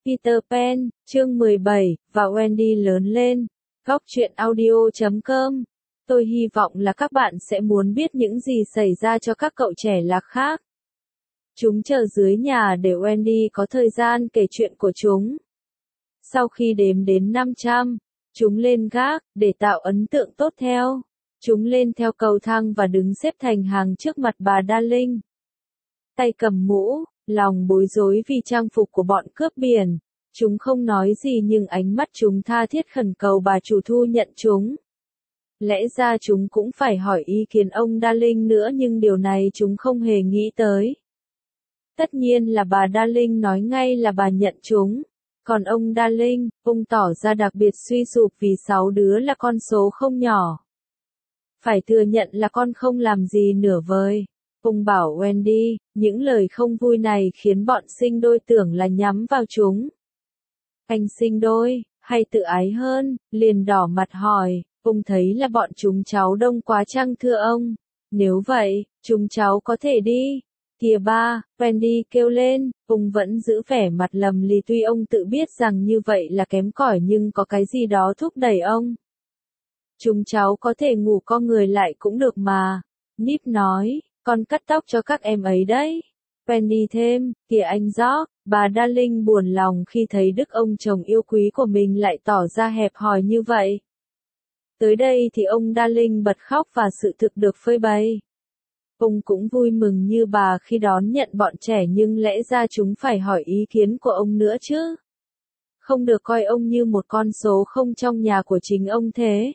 Peter Pan, chương 17, và Wendy lớn lên. Góc truyện audio.com. Tôi hy vọng là các bạn sẽ muốn biết những gì xảy ra cho các cậu trẻ lạc khác. Chúng chờ dưới nhà để Wendy có thời gian kể chuyện của chúng. Sau khi đếm đến 500, chúng lên gác, để tạo ấn tượng tốt theo. Chúng lên theo cầu thang và đứng xếp thành hàng trước mặt bà Darling. Tay cầm mũ, lòng bối rối vì trang phục của bọn cướp biển. Chúng không nói gì nhưng ánh mắt chúng tha thiết khẩn cầu bà chủ thu nhận chúng. Lẽ ra chúng cũng phải hỏi ý kiến ông Darling nữa nhưng điều này chúng không hề nghĩ tới. Tất nhiên là bà Darling nói ngay là bà nhận chúng. Còn ông Darling, ông tỏ ra đặc biệt suy sụp vì 6 đứa là con số không nhỏ. Phải thừa nhận là con không làm gì nửa vời. Ông bảo Wendy, những lời không vui này khiến bọn sinh đôi tưởng là nhắm vào chúng. Anh sinh đôi, hay tự ái hơn, liền đỏ mặt hỏi, ông thấy là bọn chúng cháu đông quá chăng thưa ông? Nếu vậy, chúng cháu có thể đi. Kìa ba, Wendy kêu lên, ông vẫn giữ vẻ mặt lầm lì tuy ông tự biết rằng như vậy là kém cỏi nhưng có cái gì đó thúc đẩy ông. Chúng cháu có thể ngủ co người lại cũng được mà. Nip nói, con cắt tóc cho các em ấy đấy. Penny thêm, kìa anh George, bà Darling buồn lòng khi thấy đức ông chồng yêu quý của mình lại tỏ ra hẹp hòi như vậy. Tới đây thì ông Darling bật khóc và sự thực được phơi bày. Ông cũng vui mừng như bà khi đón nhận bọn trẻ nhưng lẽ ra chúng phải hỏi ý kiến của ông nữa chứ. Không được coi ông như một con số không trong nhà của chính ông thế.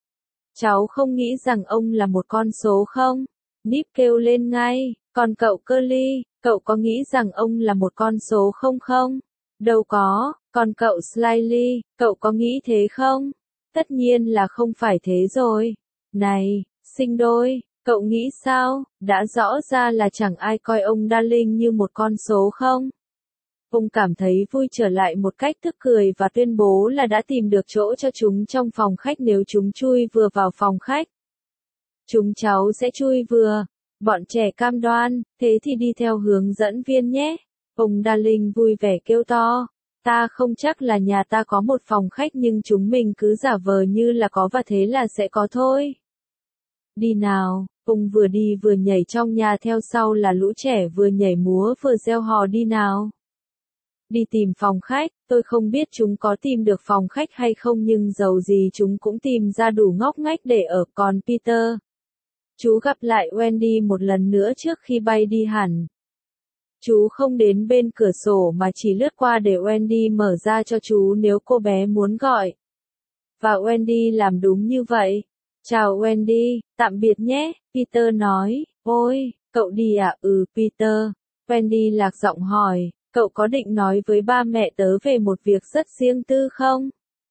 Cháu không nghĩ rằng ông là một con số không? Nip kêu lên ngay, còn cậu Curly, cậu có nghĩ rằng ông là một con số không không? Đâu có, còn cậu Slyly, cậu có nghĩ thế không? Tất nhiên là không phải thế rồi. Này, sinh đôi, cậu nghĩ sao? Đã rõ ra là chẳng ai coi ông Darling như một con số không? Ông cảm thấy vui trở lại một cách tức cười và tuyên bố là đã tìm được chỗ cho chúng trong phòng khách nếu chúng chui vừa vào phòng khách. Chúng cháu sẽ chui vừa. Bọn trẻ cam đoan, thế thì đi theo hướng dẫn viên nhé. Ông Darling vui vẻ kêu to. Ta không chắc là nhà ta có một phòng khách nhưng chúng mình cứ giả vờ như là có và thế là sẽ có thôi. Đi nào, ông vừa đi vừa nhảy trong nhà theo sau là lũ trẻ vừa nhảy múa vừa reo hò đi nào. Đi tìm phòng khách, tôi không biết chúng có tìm được phòng khách hay không nhưng dầu gì chúng cũng tìm ra đủ ngóc ngách để ở. Còn Peter, chú gặp lại Wendy một lần nữa trước khi bay đi hẳn. Chú không đến bên cửa sổ mà chỉ lướt qua để Wendy mở ra cho chú nếu cô bé muốn gọi. Và Wendy làm đúng như vậy. Chào Wendy, tạm biệt nhé, Peter nói. Ôi, cậu đi à? Ừ Peter. Wendy lạc giọng hỏi, cậu có định nói với ba mẹ tớ về một việc rất riêng tư không?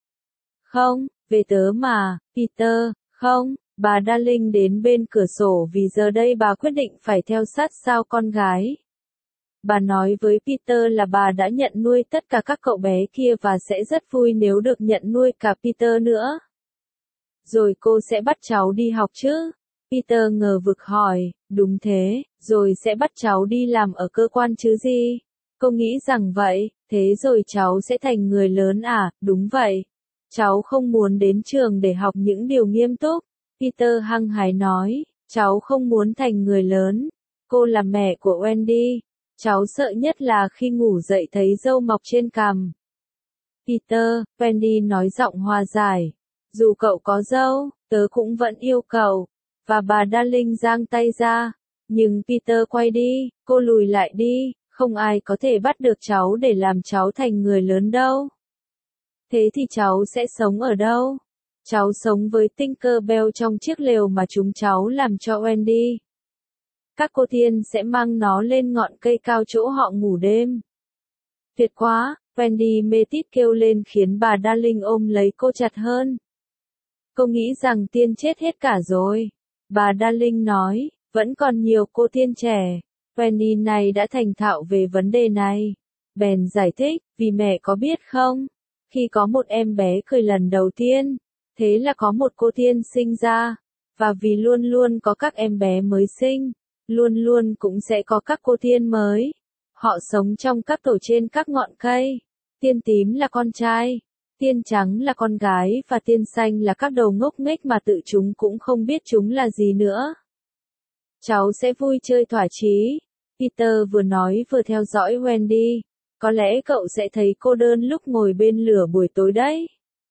Không, về tớ mà, Peter, không. Bà Darling đến bên cửa sổ vì giờ đây bà quyết định phải theo sát sao con gái. Bà nói với Peter là bà đã nhận nuôi tất cả các cậu bé kia và sẽ rất vui nếu được nhận nuôi cả Peter nữa. Rồi cô sẽ bắt cháu đi học chứ? Peter ngờ vực hỏi, đúng thế, rồi sẽ bắt cháu đi làm ở cơ quan chứ gì? Cô nghĩ rằng vậy, thế rồi cháu sẽ thành người lớn à? Đúng vậy. Cháu không muốn đến trường để học những điều nghiêm túc. Peter hăng hái nói, cháu không muốn thành người lớn. Cô là mẹ của Wendy. Cháu sợ nhất là khi ngủ dậy thấy râu mọc trên cằm. Peter, Wendy nói giọng hòa giải. Dù cậu có râu, tớ cũng vẫn yêu cậu. Và bà Darling giang tay ra. Nhưng Peter quay đi, cô lùi lại đi, không ai có thể bắt được cháu để làm cháu thành người lớn đâu. Thế thì cháu sẽ sống ở đâu? Cháu sống với Tinkerbell trong chiếc lều mà chúng cháu làm cho Wendy. Các cô tiên sẽ mang nó lên ngọn cây cao chỗ họ ngủ đêm. Tuyệt quá, Wendy mê tít kêu lên khiến bà Darling ôm lấy cô chặt hơn. Cô nghĩ rằng tiên chết hết cả rồi. Bà Darling nói, vẫn còn nhiều cô tiên trẻ. Wendy này đã thành thạo về vấn đề này. Bèn giải thích, vì mẹ có biết không? Khi có một em bé cười lần đầu tiên, thế là có một cô tiên sinh ra. Và vì luôn luôn có các em bé mới sinh, luôn luôn cũng sẽ có các cô tiên mới. Họ sống trong các tổ trên các ngọn cây. Tiên tím là con trai, tiên trắng là con gái và tiên xanh là các đầu ngốc nghếch mà tự chúng cũng không biết chúng là gì nữa. Cháu sẽ vui chơi thỏa chí. Peter vừa nói vừa theo dõi Wendy. Có lẽ cậu sẽ thấy cô đơn lúc ngồi bên lửa buổi tối đấy.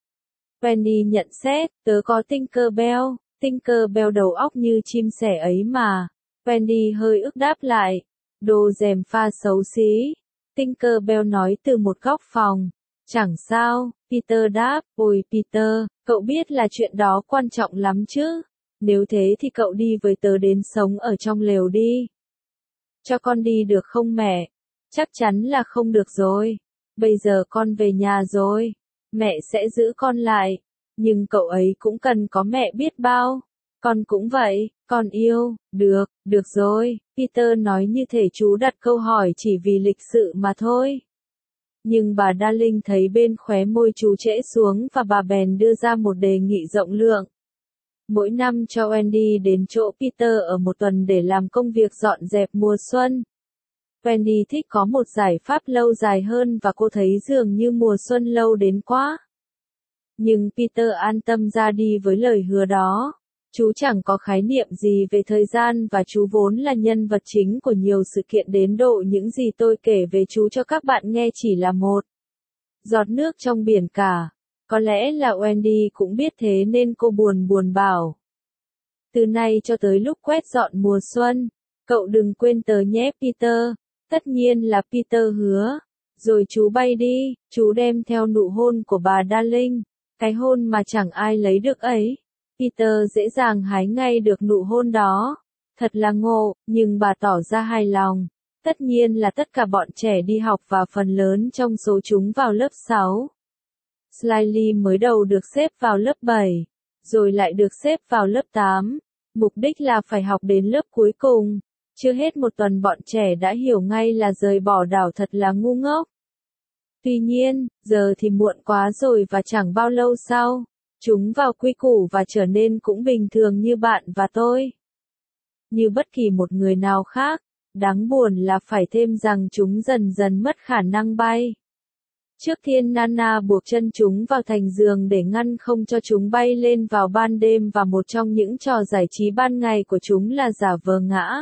Wendy nhận xét, tớ có Tinkerbell. Tinkerbell đầu óc như chim sẻ ấy mà. Wendy hơi ức đáp lại. Đồ gièm pha xấu xí. Tinkerbell nói từ một góc phòng. Chẳng sao, Peter đáp. Ôi Peter, cậu biết là chuyện đó quan trọng lắm chứ. Nếu thế thì cậu đi với tớ đến sống ở trong lều đi. Cho con đi được không mẹ? Chắc chắn là không được rồi. Bây giờ con về nhà rồi. Mẹ sẽ giữ con lại. Nhưng cậu ấy cũng cần có mẹ biết bao. Con cũng vậy, con yêu. Được rồi. Peter nói như thể chú đặt câu hỏi chỉ vì lịch sự mà thôi. Nhưng bà Darling thấy bên khóe môi chú trễ xuống và bà bèn đưa ra một đề nghị rộng lượng. Mỗi năm cho Wendy đến chỗ Peter ở một tuần để làm công việc dọn dẹp mùa xuân. Wendy thích có một giải pháp lâu dài hơn và cô thấy dường như mùa xuân lâu đến quá. Nhưng Peter an tâm ra đi với lời hứa đó. Chú chẳng có khái niệm gì về thời gian và chú vốn là nhân vật chính của nhiều sự kiện đến độ những gì tôi kể về chú cho các bạn nghe chỉ là một giọt nước trong biển cả. Có lẽ là Wendy cũng biết thế nên cô buồn bảo. Từ nay cho tới lúc quét dọn mùa xuân, cậu đừng quên tớ nhé Peter. Tất nhiên là Peter hứa. Rồi chú bay đi, chú đem theo nụ hôn của bà Darling. Cái hôn mà chẳng ai lấy được ấy. Peter dễ dàng hái ngay được nụ hôn đó. Thật là ngộ, nhưng bà tỏ ra hài lòng. Tất nhiên là tất cả bọn trẻ đi học và phần lớn trong số chúng vào lớp 6. Slyly mới đầu được xếp vào lớp 7, rồi lại được xếp vào lớp 8. Mục đích là phải học đến lớp cuối cùng. Chưa hết một tuần bọn trẻ đã hiểu ngay là rời bỏ đảo thật là ngu ngốc. Tuy nhiên, giờ thì muộn quá rồi và chẳng bao lâu sau, chúng vào quy củ và trở nên cũng bình thường như bạn và tôi. Như bất kỳ một người nào khác, đáng buồn là phải thêm rằng chúng dần dần mất khả năng bay. Trước tiên Nana buộc chân chúng vào thành giường để ngăn không cho chúng bay lên vào ban đêm và một trong những trò giải trí ban ngày của chúng là giả vờ ngã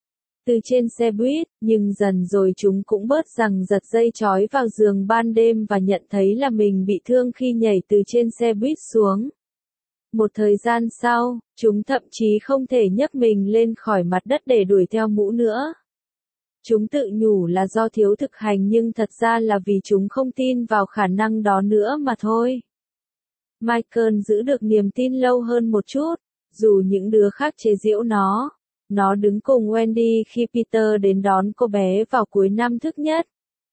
từ trên xe buýt, nhưng dần rồi chúng cũng bớt rằng giật dây trói vào giường ban đêm và nhận thấy là mình bị thương khi nhảy từ trên xe buýt xuống. Một thời gian sau, chúng thậm chí không thể nhấc mình lên khỏi mặt đất để đuổi theo mũ nữa. Chúng tự nhủ là do thiếu thực hành nhưng thật ra là vì chúng không tin vào khả năng đó nữa mà thôi. Michael giữ được niềm tin lâu hơn một chút, dù những đứa khác chế giễu nó. Nó đứng cùng Wendy khi Peter đến đón cô bé vào cuối năm thứ nhất.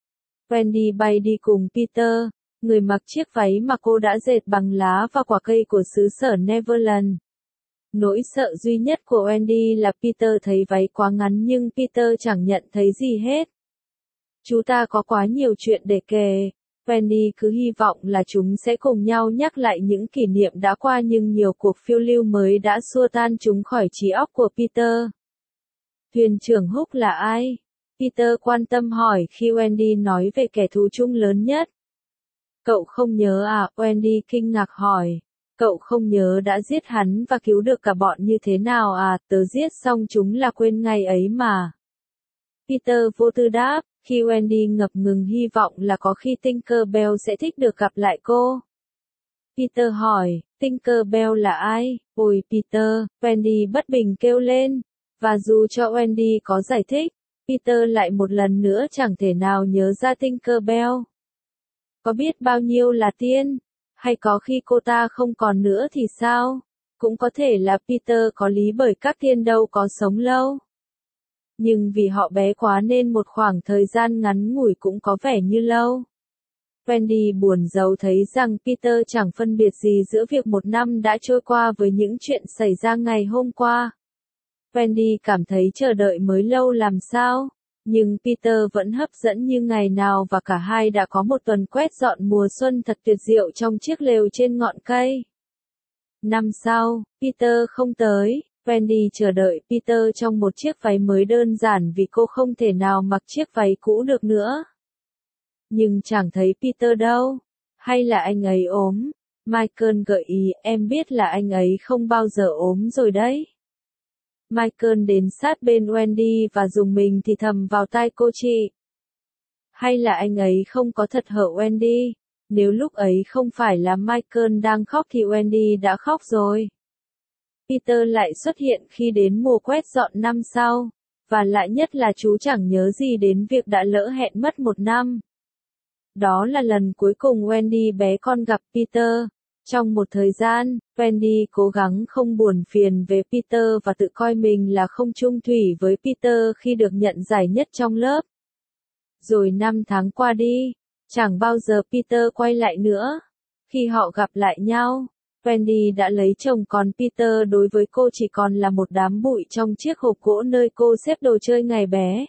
Wendy bay đi cùng Peter, người mặc chiếc váy mà cô đã dệt bằng lá và quả cây của xứ sở Neverland. Nỗi sợ duy nhất của Wendy là Peter thấy váy quá ngắn nhưng Peter chẳng nhận thấy gì hết. Chúng ta có quá nhiều chuyện để kể. Wendy cứ hy vọng là chúng sẽ cùng nhau nhắc lại những kỷ niệm đã qua nhưng nhiều cuộc phiêu lưu mới đã xua tan chúng khỏi trí óc của Peter. Thuyền trưởng Hook là ai? Peter quan tâm hỏi khi Wendy nói về kẻ thù chung lớn nhất. Cậu không nhớ à? Wendy kinh ngạc hỏi. Cậu không nhớ đã giết hắn và cứu được cả bọn như thế nào à? Tớ giết xong chúng là quên ngày ấy mà. Peter vô tư đáp. Khi Wendy ngập ngừng hy vọng là có khi Tinkerbell sẽ thích được gặp lại cô. Peter hỏi, Tinkerbell là ai? Ôi Peter, Wendy bất bình kêu lên. Và dù cho Wendy có giải thích, Peter lại một lần nữa chẳng thể nào nhớ ra Tinkerbell. Có biết bao nhiêu là tiên? Hay có khi cô ta không còn nữa thì sao? Cũng có thể là Peter có lý bởi các tiên đâu có sống lâu. Nhưng vì họ bé quá nên một khoảng thời gian ngắn ngủi cũng có vẻ như lâu. Wendy buồn rầu thấy rằng Peter chẳng phân biệt gì giữa việc một năm đã trôi qua với những chuyện xảy ra ngày hôm qua. Wendy cảm thấy chờ đợi mới lâu làm sao, nhưng Peter vẫn hấp dẫn như ngày nào và cả hai đã có một tuần quét dọn mùa xuân thật tuyệt diệu trong chiếc lều trên ngọn cây. Năm sau, Peter không tới. Wendy chờ đợi Peter trong một chiếc váy mới đơn giản vì cô không thể nào mặc chiếc váy cũ được nữa. nhưng chẳng thấy Peter đâu. Hay là anh ấy ốm? Michael gợi ý, em biết là anh ấy không bao giờ ốm rồi đấy. Michael đến sát bên Wendy và dùng mình thì thầm vào tai cô chị. Hay là anh ấy không có thật hở Wendy? Nếu lúc ấy không phải là Michael đang khóc thì Wendy đã khóc rồi. Peter lại xuất hiện khi đến mùa quét dọn năm sau. Và lạ nhất là chú chẳng nhớ gì đến việc đã lỡ hẹn mất 1 năm. Đó là lần cuối cùng Wendy bé con gặp Peter. Trong một thời gian, Wendy cố gắng không buồn phiền về Peter và tự coi mình là không chung thủy với Peter khi được nhận giải nhất trong lớp. Rồi 5 tháng qua đi, chẳng bao giờ Peter quay lại nữa. Khi họ gặp lại nhau, Wendy đã lấy chồng còn Peter đối với cô chỉ còn là một đám bụi trong chiếc hộp gỗ nơi cô xếp đồ chơi ngày bé.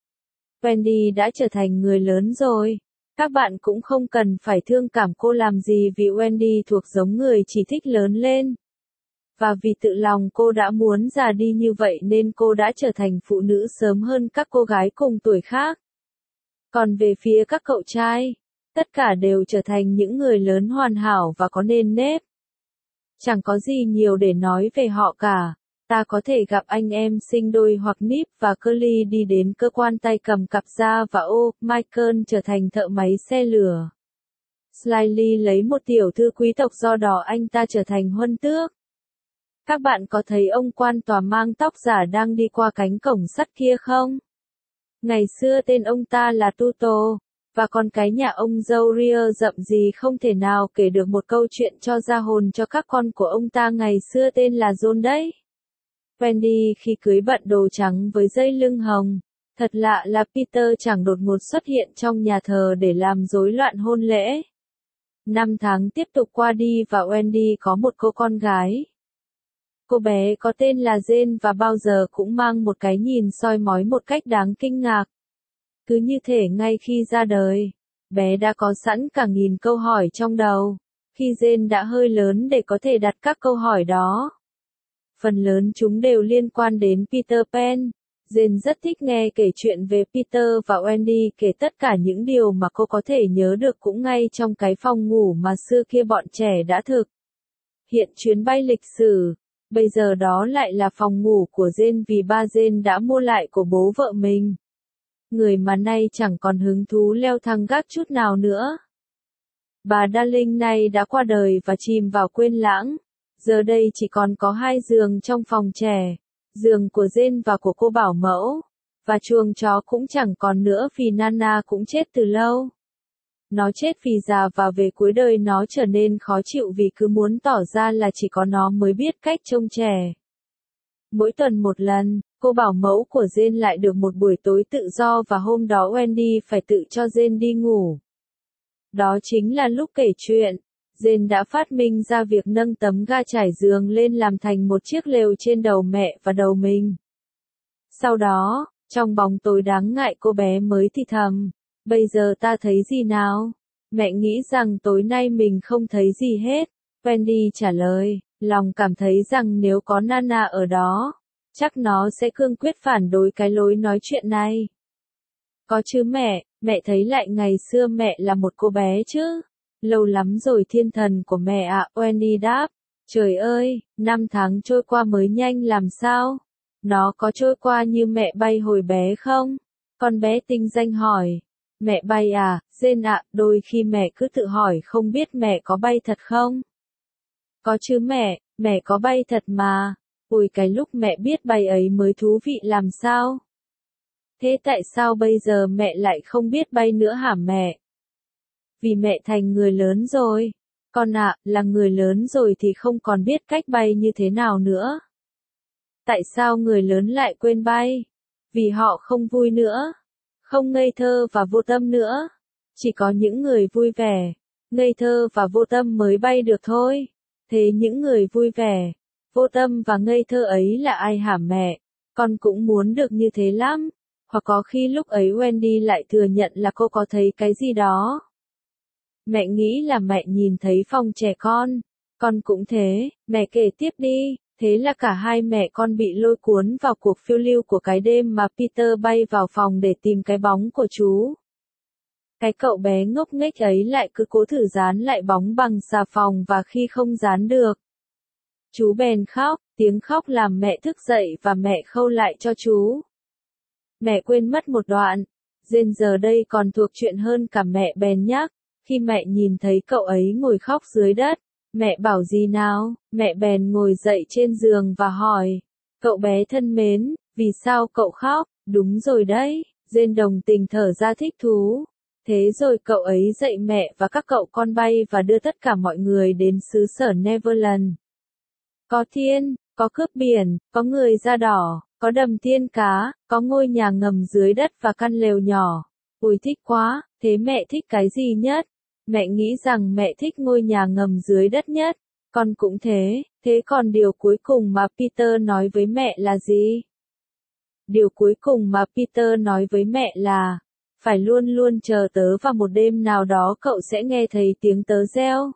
Wendy đã trở thành người lớn rồi. Các bạn cũng không cần phải thương cảm cô làm gì vì Wendy thuộc giống người chỉ thích lớn lên. Và vì tự lòng cô đã muốn già đi như vậy nên cô đã trở thành phụ nữ sớm hơn các cô gái cùng tuổi khác. Còn về phía các cậu trai, tất cả đều trở thành những người lớn hoàn hảo và có nền nếp. Chẳng có gì nhiều để nói về họ cả. Ta có thể gặp anh em sinh đôi hoặc Nip và Curly đi đến cơ quan tay cầm cặp da và Michael trở thành thợ máy xe lửa. Slyly lấy một tiểu thư quý tộc do đó anh ta trở thành huân tước. Các bạn có thấy ông quan tòa mang tóc giả đang đi qua cánh cổng sắt kia không? Ngày xưa tên ông ta là Tuto, và con cái nhà ông dâu Rear rậm gì không thể nào kể được một câu chuyện cho ra hồn cho các con của ông ta ngày xưa tên là John đấy. Wendy khi cưới bận đồ trắng với dây lưng hồng. Thật lạ là Peter chẳng đột ngột xuất hiện trong nhà thờ để làm rối loạn hôn lễ. 5 tháng tiếp tục qua đi và Wendy có một cô con gái. Cô bé có tên là Jane và bao giờ cũng mang một cái nhìn soi mói một cách đáng kinh ngạc. Cứ như thể ngay khi ra đời, bé đã có sẵn cả nghìn câu hỏi trong đầu. Khi Jane đã hơi lớn để có thể đặt các câu hỏi đó. Phần lớn chúng đều liên quan đến Peter Pan. Jane rất thích nghe kể chuyện về Peter và Wendy kể tất cả những điều mà cô có thể nhớ được cũng ngay trong cái phòng ngủ mà xưa kia bọn trẻ đã thực hiện chuyến bay lịch sử. Bây giờ đó lại là phòng ngủ của Jane vì ba Jane đã mua lại của bố vợ mình. Người mà nay chẳng còn hứng thú leo thang gác chút nào nữa. Bà Darling này đã qua đời và chìm vào quên lãng. Giờ đây chỉ còn có 2 giường trong phòng trẻ. Giường của Jane và của cô bảo mẫu. Và chuồng chó cũng chẳng còn nữa vì Nana cũng chết từ lâu. Nó chết vì già và về cuối đời nó trở nên khó chịu vì cứ muốn tỏ ra là chỉ có nó mới biết cách trông trẻ. Mỗi tuần một lần, cô bảo mẫu của Jane lại được một buổi tối tự do và hôm đó Wendy phải tự cho Jane đi ngủ. Đó chính là lúc kể chuyện. Jane đã phát minh ra việc nâng tấm ga trải giường lên làm thành một chiếc lều trên đầu mẹ và đầu mình. Sau đó, trong bóng tối đáng ngại cô bé mới thì thầm, bây giờ ta thấy gì nào? Mẹ nghĩ rằng tối nay mình không thấy gì hết. Wendy trả lời, lòng cảm thấy rằng nếu có Nana ở đó, chắc nó sẽ cương quyết phản đối cái lối nói chuyện này. Có chứ mẹ thấy lại ngày xưa mẹ là một cô bé chứ. Lâu lắm rồi thiên thần của mẹ ạ, Wendy đáp. Trời ơi, 5 tháng trôi qua mới nhanh làm sao? Nó có trôi qua như mẹ bay hồi bé không? Con bé tinh danh hỏi. Mẹ bay à, Jane ạ, đôi khi mẹ cứ tự hỏi không biết mẹ có bay thật không? Có chứ mẹ có bay thật mà. Ôi cái lúc mẹ biết bay ấy mới thú vị làm sao? Thế tại sao bây giờ mẹ lại không biết bay nữa hả mẹ? Vì mẹ thành người lớn rồi. Con ạ, là người lớn rồi thì không còn biết cách bay như thế nào nữa. Tại sao người lớn lại quên bay? Vì họ không vui nữa. Không ngây thơ và vô tâm nữa. Chỉ có những người vui vẻ, ngây thơ và vô tâm mới bay được thôi. Thế những người vui vẻ, vô tâm và ngây thơ ấy là ai hả mẹ? Con cũng muốn được như thế lắm. Hoặc có khi lúc ấy Wendy lại thừa nhận là cô có thấy cái gì đó. Mẹ nghĩ là mẹ nhìn thấy phòng trẻ con cũng thế, mẹ kể tiếp đi. Thế là cả hai mẹ con bị lôi cuốn vào cuộc phiêu lưu của cái đêm mà Peter bay vào phòng để tìm cái bóng của chú. Cái cậu bé ngốc nghếch ấy lại cứ cố thử dán lại bóng bằng xà phòng và khi không dán được, chú bèn khóc, tiếng khóc làm mẹ thức dậy và mẹ khâu lại cho chú. Mẹ quên mất một đoạn. Jane giờ đây còn thuộc chuyện hơn cả mẹ bèn nhắc, khi mẹ nhìn thấy cậu ấy ngồi khóc dưới đất, mẹ bảo gì nào, mẹ bèn ngồi dậy trên giường và hỏi, cậu bé thân mến, vì sao cậu khóc, đúng rồi đấy, Jane đồng tình thở ra thích thú. Thế rồi cậu ấy dạy mẹ và các cậu con bay và đưa tất cả mọi người đến xứ sở Neverland. Có thiên, có cướp biển, có người da đỏ, có đầm tiên cá, có ngôi nhà ngầm dưới đất và căn lều nhỏ. Ui thích quá, thế mẹ thích cái gì nhất? Mẹ nghĩ rằng mẹ thích ngôi nhà ngầm dưới đất nhất. Con cũng thế còn điều cuối cùng mà Peter nói với mẹ là gì? Điều cuối cùng mà Peter nói với mẹ là, phải luôn luôn chờ tớ và một đêm nào đó cậu sẽ nghe thấy tiếng tớ reo.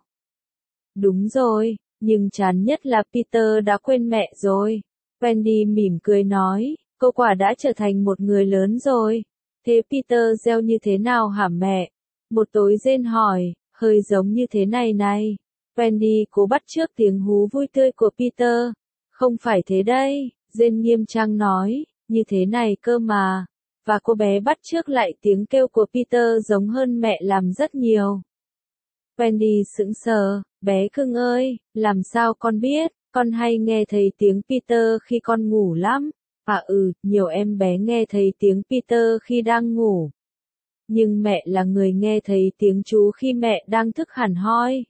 Đúng rồi, nhưng chán nhất là Peter đã quên mẹ rồi. Wendy mỉm cười nói, cô quả đã trở thành một người lớn rồi. Thế Peter reo như thế nào hả mẹ? Một tối Jane hỏi, hơi giống như thế này này. Wendy cố bắt chước tiếng hú vui tươi của Peter. Không phải thế đây, Jane nghiêm trang nói, như thế này cơ mà. Và cô bé bắt chước lại tiếng kêu của Peter giống hơn mẹ làm rất nhiều. Wendy sững sờ, bé cưng ơi, làm sao con biết, con hay nghe thấy tiếng Peter khi con ngủ lắm. À nhiều em bé nghe thấy tiếng Peter khi đang ngủ. Nhưng mẹ là người nghe thấy tiếng chú khi mẹ đang thức hẳn hoi.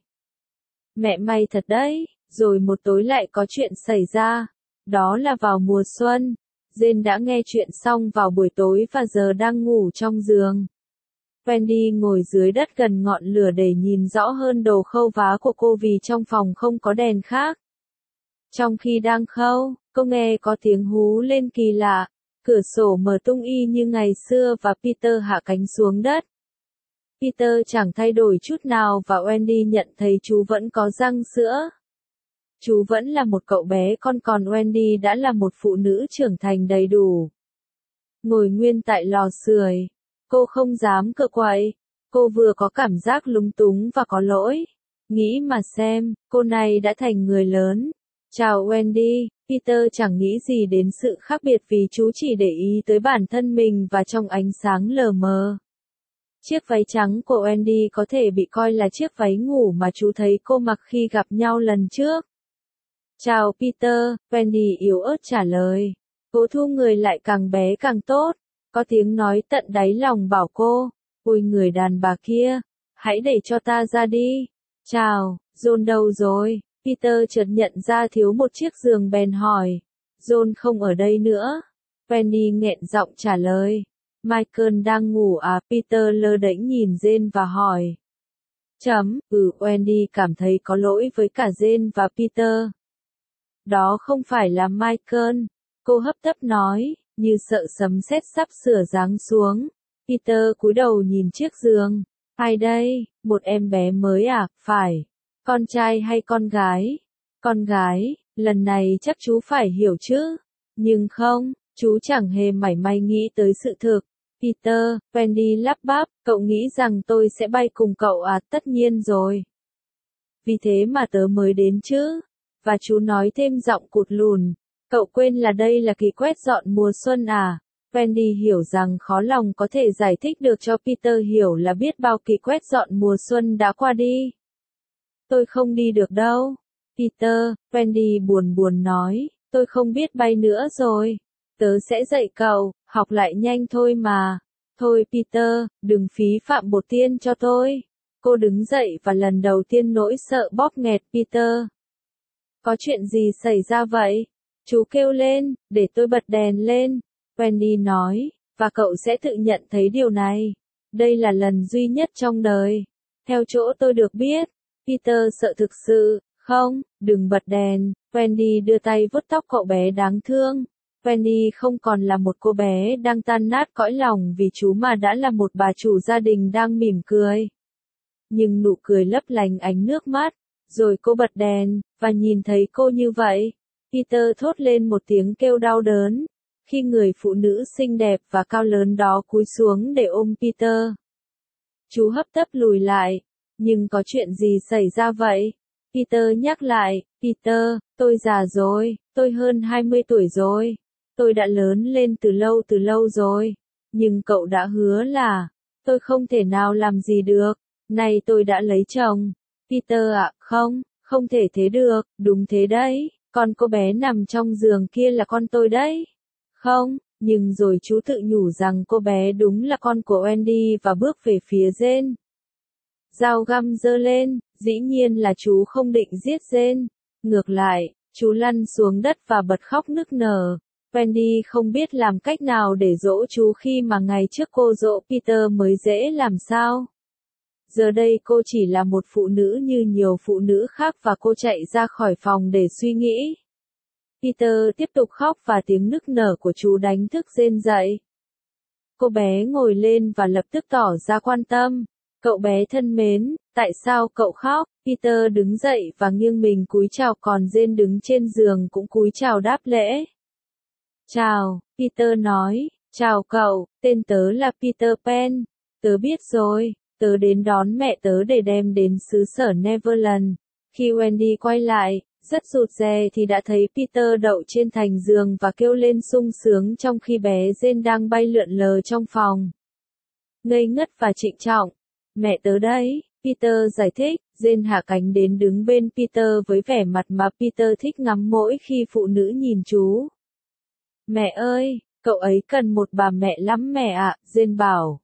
Mẹ may thật đấy, rồi một tối lại có chuyện xảy ra. Đó là vào mùa xuân. Jane đã nghe chuyện xong vào buổi tối và giờ đang ngủ trong giường. Wendy ngồi dưới đất gần ngọn lửa để nhìn rõ hơn đồ khâu vá của cô vì trong phòng không có đèn khác. Trong khi đang khâu, cô nghe có tiếng hú lên kỳ lạ, cửa sổ mở tung y như ngày xưa và Peter hạ cánh xuống đất. Peter chẳng thay đổi chút nào và Wendy nhận thấy chú vẫn có răng sữa. Chú vẫn là một cậu bé con còn Wendy đã là một phụ nữ trưởng thành đầy đủ. Ngồi nguyên tại lò sưởi, cô không dám cựa quậy, cô vừa có cảm giác lúng túng và có lỗi. Nghĩ mà xem, cô này đã thành người lớn. Chào Wendy, Peter chẳng nghĩ gì đến sự khác biệt vì chú chỉ để ý tới bản thân mình và trong ánh sáng lờ mờ. Chiếc váy trắng của Wendy có thể bị coi là chiếc váy ngủ mà chú thấy cô mặc khi gặp nhau lần trước. Chào Peter, Wendy yếu ớt trả lời. Cô thu người lại càng bé càng tốt. Có tiếng nói tận đáy lòng bảo cô, ôi người đàn bà kia, hãy để cho ta ra đi. Chào, John đâu rồi? Peter chợt nhận ra thiếu một chiếc giường bèn hỏi. John không ở đây nữa. Wendy nghẹn giọng trả lời. Michael đang ngủ à? Peter lơ đễnh nhìn Jane và hỏi. Wendy cảm thấy có lỗi với cả Jane và Peter. Đó không phải là Michael. Cô hấp tấp nói, như sợ sấm sét sắp sửa giáng xuống. Peter cúi đầu nhìn chiếc giường. Ai đây? Một em bé mới à? Phải. Con trai hay con gái? Con gái, lần này chắc chú phải hiểu chứ. Nhưng không, chú chẳng hề mảy may nghĩ tới sự thực. Peter, Wendy lắp bắp, cậu nghĩ rằng tôi sẽ bay cùng cậu à? Tất nhiên rồi. Vì thế mà tớ mới đến chứ. Và chú nói thêm giọng cụt lùn. Cậu quên là đây là kỳ quét dọn mùa xuân à? Wendy hiểu rằng khó lòng có thể giải thích được cho Peter hiểu là biết bao kỳ quét dọn mùa xuân đã qua đi. Tôi không đi được đâu. Peter, Wendy buồn buồn nói, tôi không biết bay nữa rồi. Tớ sẽ dạy cậu, học lại nhanh thôi mà. Thôi Peter, đừng phí phạm bột tiên cho tôi. Cô đứng dậy và lần đầu tiên nỗi sợ bóp nghẹt Peter. Có chuyện gì xảy ra vậy? Chú kêu lên, để tôi bật đèn lên. Wendy nói, và cậu sẽ tự nhận thấy điều này. Đây là lần duy nhất trong đời. Theo chỗ tôi được biết, Peter sợ thực sự, không, đừng bật đèn. Wendy đưa tay vuốt tóc cậu bé đáng thương. Wendy không còn là một cô bé đang tan nát cõi lòng vì chú mà đã là một bà chủ gia đình đang mỉm cười. Nhưng nụ cười lấp lánh ánh nước mắt. Rồi cô bật đèn, và nhìn thấy cô như vậy. Peter thốt lên một tiếng kêu đau đớn. Khi người phụ nữ xinh đẹp và cao lớn đó cúi xuống để ôm Peter. Chú hấp tấp lùi lại. Nhưng có chuyện gì xảy ra vậy? Peter nhắc lại, Peter, tôi già rồi, tôi hơn 20 tuổi rồi. Tôi đã lớn lên từ lâu rồi. Nhưng cậu đã hứa là, tôi không thể nào làm gì được. Nay tôi đã lấy chồng. Peter ạ, không, không thể thế được, đúng thế đấy, con cô bé nằm trong giường kia là con tôi đấy. Không, nhưng rồi chú tự nhủ rằng cô bé đúng là con của Wendy và bước về phía Jane. Dao găm giơ lên, dĩ nhiên là chú không định giết Jane. Ngược lại, chú lăn xuống đất và bật khóc nức nở. Wendy không biết làm cách nào để dỗ chú khi mà ngày trước cô dỗ Peter mới dễ làm sao. Giờ đây cô chỉ là một phụ nữ như nhiều phụ nữ khác và cô chạy ra khỏi phòng để suy nghĩ. Peter tiếp tục khóc và tiếng nức nở của chú đánh thức Jane dậy. Cô bé ngồi lên và lập tức tỏ ra quan tâm. Cậu bé thân mến, tại sao cậu khóc? Peter đứng dậy và nghiêng mình cúi chào còn Jane đứng trên giường cũng cúi chào đáp lễ. Chào, Peter nói, chào cậu, tên tớ là Peter Pan. Tớ biết rồi, tớ đến đón mẹ tớ để đem đến xứ sở Neverland. Khi Wendy quay lại, rất rụt rè thì đã thấy Peter đậu trên thành giường và kêu lên sung sướng trong khi bé Jane đang bay lượn lờ trong phòng. Ngây ngất và trịnh trọng. Mẹ tớ đấy, Peter giải thích, Jane hạ cánh đến đứng bên Peter với vẻ mặt mà Peter thích ngắm mỗi khi phụ nữ nhìn chú. Mẹ ơi, cậu ấy cần một bà mẹ lắm mẹ ạ, Jane bảo.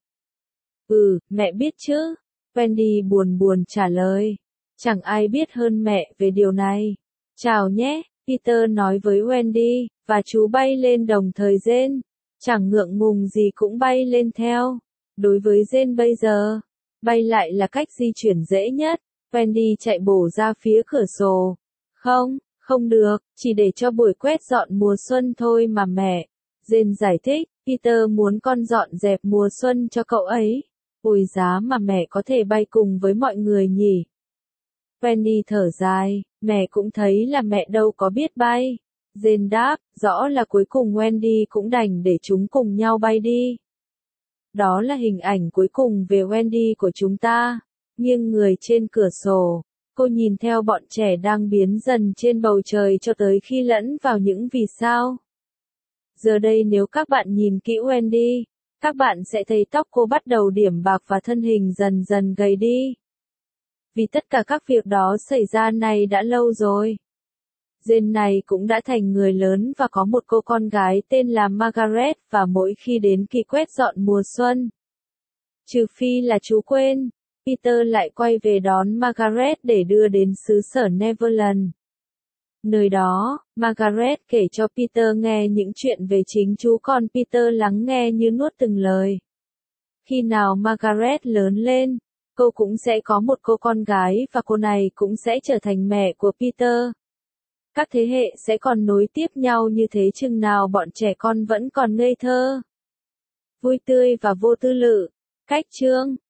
Mẹ biết chứ, Wendy buồn buồn trả lời. Chẳng ai biết hơn mẹ về điều này. Chào nhé, Peter nói với Wendy, và chú bay lên đồng thời Jane. Chẳng ngượng ngùng gì cũng bay lên theo. Đối với Jane bây giờ, bay lại là cách di chuyển dễ nhất. Wendy chạy bổ ra phía cửa sổ. Không được, chỉ để cho buổi quét dọn mùa xuân thôi mà mẹ. Jane giải thích, Peter muốn con dọn dẹp mùa xuân cho cậu ấy. Ôi giá mà mẹ có thể bay cùng với mọi người nhỉ. Wendy thở dài, mẹ cũng thấy là mẹ đâu có biết bay. Jane đáp, rõ là cuối cùng Wendy cũng đành để chúng cùng nhau bay đi. Đó là hình ảnh cuối cùng về Wendy của chúng ta. Nghiêng người trên cửa sổ, cô nhìn theo bọn trẻ đang biến dần trên bầu trời cho tới khi lẫn vào những vì sao. Giờ đây nếu các bạn nhìn kỹ Wendy, các bạn sẽ thấy tóc cô bắt đầu điểm bạc và thân hình dần dần gầy đi. Vì tất cả các việc đó xảy ra này đã lâu rồi. Jane này cũng đã thành người lớn và có một cô con gái tên là Margaret và mỗi khi đến kỳ quét dọn mùa xuân. Trừ phi là chú quên, Peter lại quay về đón Margaret để đưa đến xứ sở Neverland. Nơi đó, Margaret kể cho Peter nghe những chuyện về chính chú còn Peter lắng nghe như nuốt từng lời. Khi nào Margaret lớn lên, cô cũng sẽ có một cô con gái và cô này cũng sẽ trở thành mẹ của Peter. Các thế hệ sẽ còn nối tiếp nhau như thế chừng nào bọn trẻ con vẫn còn ngây thơ, vui tươi và vô tư lự. Cách chương